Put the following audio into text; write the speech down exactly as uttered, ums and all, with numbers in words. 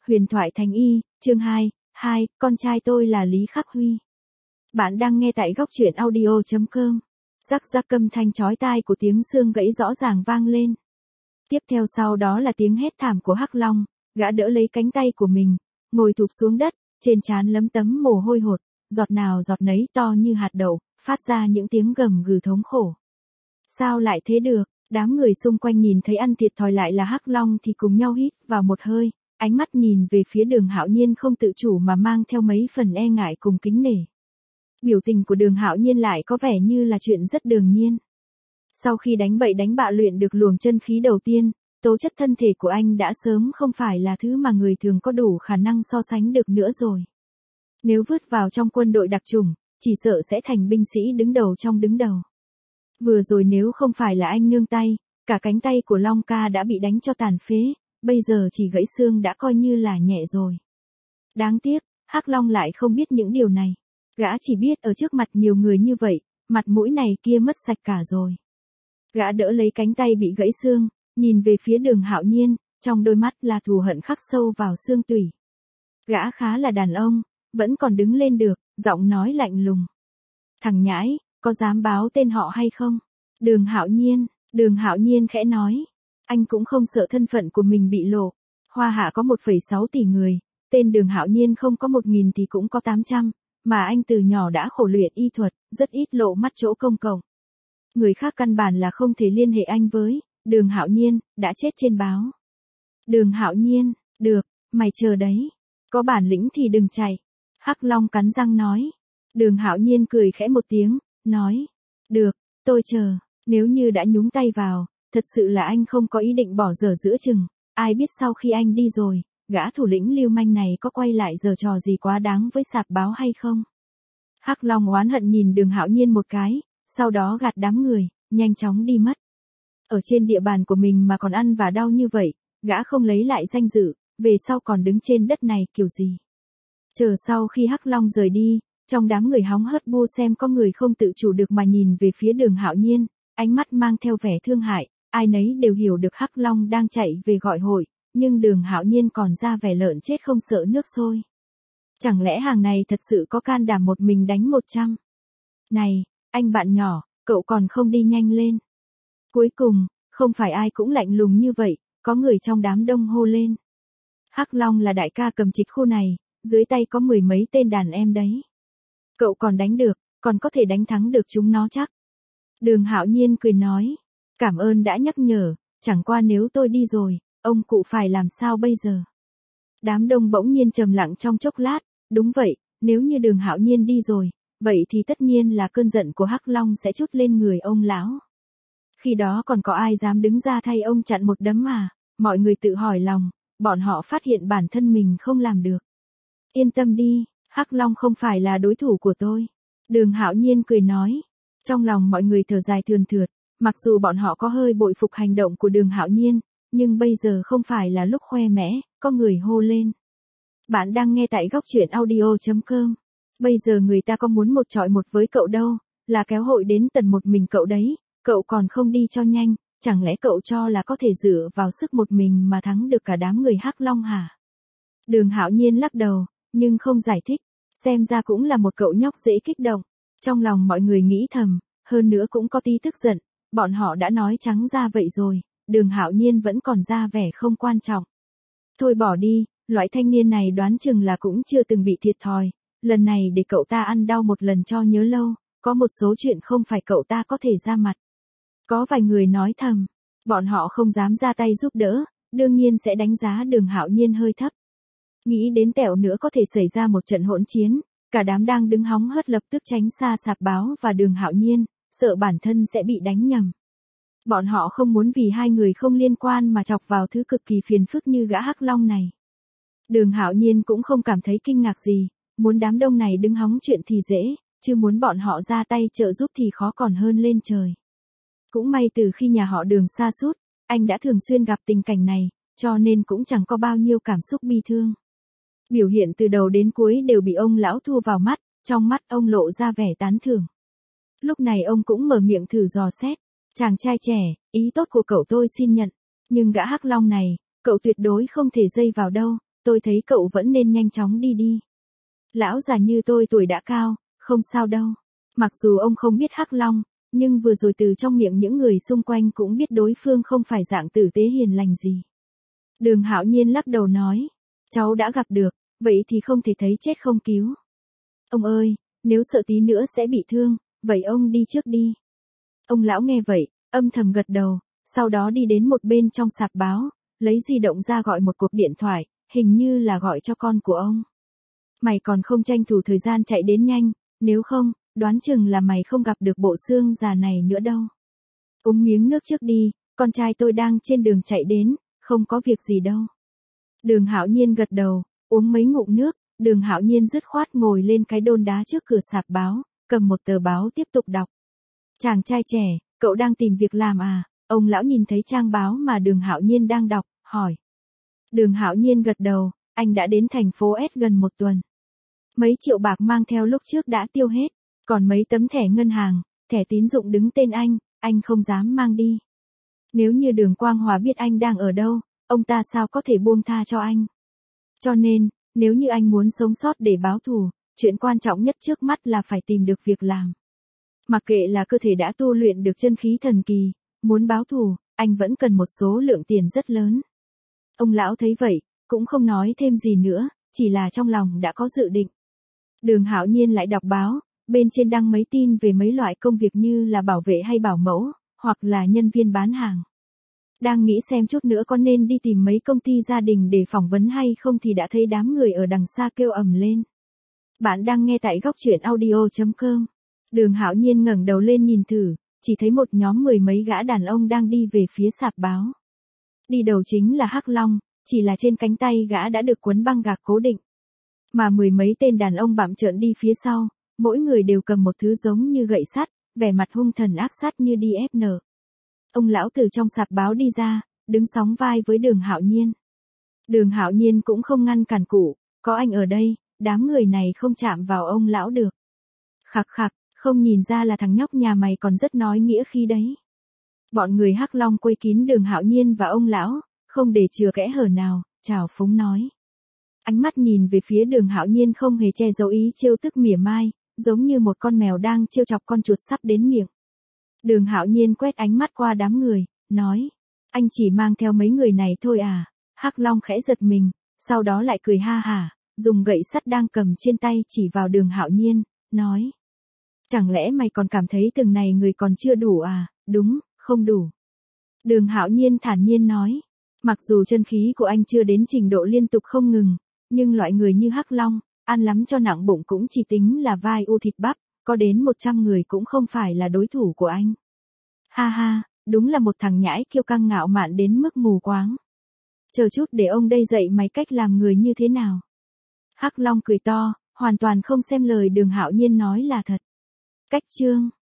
Huyền thoại thành y, chương hai, hai, con trai tôi là Lý Khắc Huy. Bạn đang nghe tại góc truyện audio chấm com. Rắc rắc âm thanh chói tai của tiếng xương gãy rõ ràng vang lên. Tiếp theo sau đó là tiếng hét thảm của Hắc Long, gã đỡ lấy cánh tay của mình, ngồi thụp xuống đất, trên trán lấm tấm mồ hôi hột, giọt nào giọt nấy to như hạt đậu, phát ra những tiếng gầm gừ thống khổ. Sao lại thế được? Đám người xung quanh nhìn thấy ăn thiệt thòi lại là Hắc Long thì cùng nhau hít vào một hơi, ánh mắt nhìn về phía Đường Hạo Nhiên không tự chủ mà mang theo mấy phần e ngại cùng kính nể. Biểu tình của Đường Hạo Nhiên lại có vẻ như là chuyện rất đương nhiên. Sau khi đánh bậy đánh bạ luyện được luồng chân khí đầu tiên, tố chất thân thể của anh đã sớm không phải là thứ mà người thường có đủ khả năng so sánh được nữa rồi. Nếu vứt vào trong quân đội đặc chủng, chỉ sợ sẽ thành binh sĩ đứng đầu trong đứng đầu. Vừa rồi nếu không phải là anh nương tay, cả cánh tay của Long ca đã bị đánh cho tàn phế, bây giờ chỉ gãy xương đã coi như là nhẹ rồi. Đáng tiếc, Hắc Long lại không biết những điều này. Gã chỉ biết ở trước mặt nhiều người như vậy, mặt mũi này kia mất sạch cả rồi. Gã đỡ lấy cánh tay bị gãy xương, nhìn về phía Đường Hạo Nhiên, trong đôi mắt là thù hận khắc sâu vào xương tủy. Gã khá là đàn ông, vẫn còn đứng lên được, giọng nói lạnh lùng. Thằng nhãi, có dám báo tên họ hay không? Đường Hạo Nhiên, Đường Hạo Nhiên khẽ nói. Anh cũng không sợ thân phận của mình bị lộ. Hoa Hạ có một phẩy sáu tỷ người, tên Đường Hạo Nhiên không có một nghìn thì cũng có tám trăm, mà anh từ nhỏ đã khổ luyện y thuật, rất ít lộ mắt chỗ công cộng. Người khác căn bản là không thể liên hệ anh với. Đường Hạo Nhiên, đã chết trên báo. Đường Hạo Nhiên, được, mày chờ đấy. Có bản lĩnh thì đừng chạy. Hắc Long cắn răng nói. Đường Hạo Nhiên cười khẽ một tiếng, nói. Được, tôi chờ, nếu như đã nhúng tay vào, thật sự là anh không có ý định bỏ dở giữa chừng. Ai biết sau khi anh đi rồi, gã thủ lĩnh lưu manh này có quay lại giở trò gì quá đáng với sạp báo hay không? Hắc Long oán hận nhìn Đường Hạo Nhiên một cái, sau đó gạt đám người, nhanh chóng đi mất. Ở trên địa bàn của mình mà còn ăn và đau như vậy, gã không lấy lại danh dự, về sau còn đứng trên đất này kiểu gì. Chờ sau khi Hắc Long rời đi, trong đám người hóng hớt bu xem có người không tự chủ được mà nhìn về phía Đường Hạo Nhiên, ánh mắt mang theo vẻ thương hại, ai nấy đều hiểu được Hắc Long đang chạy về gọi hội, nhưng Đường Hạo Nhiên còn ra vẻ lợn chết không sợ nước sôi. Chẳng lẽ hàng này thật sự có can đảm một mình đánh một trăm? Này, anh bạn nhỏ, cậu còn không đi nhanh lên. Cuối cùng, không phải ai cũng lạnh lùng như vậy, có người trong đám đông hô lên. Hắc Long là đại ca cầm trịch khu này, dưới tay có mười mấy tên đàn em đấy. Cậu còn đánh được, còn có thể đánh thắng được chúng nó chắc. Đường Hạo Nhiên cười nói, cảm ơn đã nhắc nhở, chẳng qua nếu tôi đi rồi, ông cụ phải làm sao bây giờ? Đám đông bỗng nhiên trầm lặng trong chốc lát, đúng vậy, nếu như Đường Hạo Nhiên đi rồi, vậy thì tất nhiên là cơn giận của Hắc Long sẽ trút lên người ông lão. Khi đó còn có ai dám đứng ra thay ông chặn một đấm à? Mọi người tự hỏi lòng, bọn họ phát hiện bản thân mình không làm được. Yên tâm đi, Hắc Long không phải là đối thủ của tôi. Đường Hạo Nhiên cười nói. Trong lòng mọi người thở dài thườn thượt, mặc dù bọn họ có hơi bội phục hành động của Đường Hạo Nhiên, nhưng bây giờ không phải là lúc khoe mẽ, có người hô lên. Bạn đang nghe tại góc truyện audio chấm com. Bây giờ người ta có muốn một trọi một với cậu đâu, là kéo hội đến tận một mình cậu đấy, cậu còn không đi cho nhanh, chẳng lẽ cậu cho là có thể dựa vào sức một mình mà thắng được cả đám người Hắc Long hả? Đường Hạo Nhiên lắc đầu, nhưng không giải thích, xem ra cũng là một cậu nhóc dễ kích động. Trong lòng mọi người nghĩ thầm, hơn nữa cũng có tí tức giận, bọn họ đã nói trắng ra vậy rồi, Đường Hạo Nhiên vẫn còn ra vẻ không quan trọng. Thôi bỏ đi, loại thanh niên này đoán chừng là cũng chưa từng bị thiệt thòi, lần này để cậu ta ăn đau một lần cho nhớ lâu, có một số chuyện không phải cậu ta có thể ra mặt. Có vài người nói thầm, bọn họ không dám ra tay giúp đỡ, đương nhiên sẽ đánh giá Đường Hạo Nhiên hơi thấp. Nghĩ đến tẹo nữa có thể xảy ra một trận hỗn chiến, cả đám đang đứng hóng hớt lập tức tránh xa sạp báo và Đường Hạo Nhiên, sợ bản thân sẽ bị đánh nhầm. Bọn họ không muốn vì hai người không liên quan mà chọc vào thứ cực kỳ phiền phức như gã Hắc Long này. Đường Hạo Nhiên cũng không cảm thấy kinh ngạc gì, muốn đám đông này đứng hóng chuyện thì dễ, chứ muốn bọn họ ra tay trợ giúp thì khó còn hơn lên trời. Cũng may từ khi nhà họ Đường sa sút, anh đã thường xuyên gặp tình cảnh này, cho nên cũng chẳng có bao nhiêu cảm xúc bi thương. Biểu hiện từ đầu đến cuối đều bị ông lão thu vào mắt, trong mắt ông lộ ra vẻ tán thưởng. Lúc này ông cũng mở miệng thử dò xét. Chàng trai trẻ, ý tốt của cậu tôi xin nhận. Nhưng gã Hắc Long này, cậu tuyệt đối không thể dây vào đâu. tôi thấy cậu vẫn nên nhanh chóng đi đi. Lão già như tôi tuổi đã cao, không sao đâu. Mặc dù ông không biết Hắc Long, nhưng vừa rồi từ trong miệng những người xung quanh cũng biết đối phương không phải dạng tử tế hiền lành gì. Đường Hạo Nhiên lắc đầu nói, cháu đã gặp được, vậy thì không thể thấy chết không cứu. Ông ơi, nếu sợ tí nữa sẽ bị thương, vậy ông đi trước đi. Ông lão nghe vậy, âm thầm gật đầu, sau đó đi đến một bên trong sạp báo, lấy di động ra gọi một cuộc điện thoại, hình như là gọi cho con của ông. Mày còn không tranh thủ thời gian chạy đến nhanh, nếu không, đoán chừng là mày không gặp được bộ xương già này nữa đâu. Uống miếng nước trước đi, con trai tôi đang trên đường chạy đến, không có việc gì đâu. Đường Hạo Nhiên gật đầu, uống mấy ngụm nước, Đường Hạo Nhiên dứt khoát ngồi lên cái đôn đá trước cửa sạp báo, cầm một tờ báo tiếp tục đọc. Chàng trai trẻ, cậu đang tìm việc làm à? Ông lão nhìn thấy trang báo mà Đường Hạo Nhiên đang đọc, hỏi. Đường Hạo Nhiên gật đầu, anh đã đến thành phố S gần một tuần. Mấy triệu bạc mang theo lúc trước đã tiêu hết, còn mấy tấm thẻ ngân hàng, thẻ tín dụng đứng tên anh, anh không dám mang đi. Nếu như Đường Quang Hòa biết anh đang ở đâu, ông ta sao có thể buông tha cho anh. Cho nên, nếu như anh muốn sống sót để báo thù, chuyện quan trọng nhất trước mắt là phải tìm được việc làm. Mặc kệ là cơ thể đã tu luyện được chân khí thần kỳ, muốn báo thù, anh vẫn cần một số lượng tiền rất lớn. Ông lão thấy vậy, cũng không nói thêm gì nữa, chỉ là trong lòng đã có dự định. Đường Hạo Nhiên lại đọc báo, bên trên đăng mấy tin về mấy loại công việc như là bảo vệ hay bảo mẫu, hoặc là nhân viên bán hàng. Đang nghĩ xem chút nữa có nên đi tìm mấy công ty gia đình để phỏng vấn hay không thì đã thấy đám người ở đằng xa kêu ầm lên. Bạn đang nghe tại góc truyện audio chấm com. Đường Hạo Nhiên ngẩng đầu lên nhìn thử, chỉ thấy một nhóm mười mấy gã đàn ông đang đi về phía sạp báo. Đi đầu chính là Hắc Long, chỉ là trên cánh tay gã đã được quấn băng gạc cố định. Mà mười mấy tên đàn ông bặm trợn đi phía sau, mỗi người đều cầm một thứ giống như gậy sắt, vẻ mặt hung thần ác sát như đi ép en. Ông lão từ trong sạp báo đi ra, đứng sóng vai với Đường Hạo Nhiên. Đường Hạo Nhiên cũng không ngăn cản cụ, có anh ở đây, đám người này không chạm vào ông lão được. Khặc khặc, không nhìn ra là thằng nhóc nhà mày còn rất nói nghĩa khí đấy. Bọn người Hắc Long quây kín Đường Hạo Nhiên và ông lão, không để chừa kẽ hở nào, chào phúng nói. Ánh mắt nhìn về phía Đường Hạo Nhiên không hề che giấu ý trêu tức mỉa mai, giống như một con mèo đang trêu chọc con chuột sắp đến miệng. Đường Hạo Nhiên quét ánh mắt qua đám người, nói, anh chỉ mang theo mấy người này thôi à? Hắc Long khẽ giật mình, sau đó lại cười ha hả, dùng gậy sắt đang cầm trên tay chỉ vào Đường Hạo Nhiên, nói. Chẳng lẽ mày còn cảm thấy từng này người còn chưa đủ à? Đúng, không đủ. Đường Hạo Nhiên thản nhiên nói, mặc dù chân khí của anh chưa đến trình độ liên tục không ngừng, nhưng loại người như Hắc Long, ăn lắm cho nặng bụng cũng chỉ tính là vai u thịt bắp, có đến một trăm người cũng không phải là đối thủ của anh. Ha ha, đúng là một thằng nhãi kiêu căng ngạo mạn đến mức mù quáng. Chờ chút để ông đây dạy mày cách làm người như thế nào. Hắc Long cười to, hoàn toàn không xem lời Đường Hạo Nhiên nói là thật. Cách chương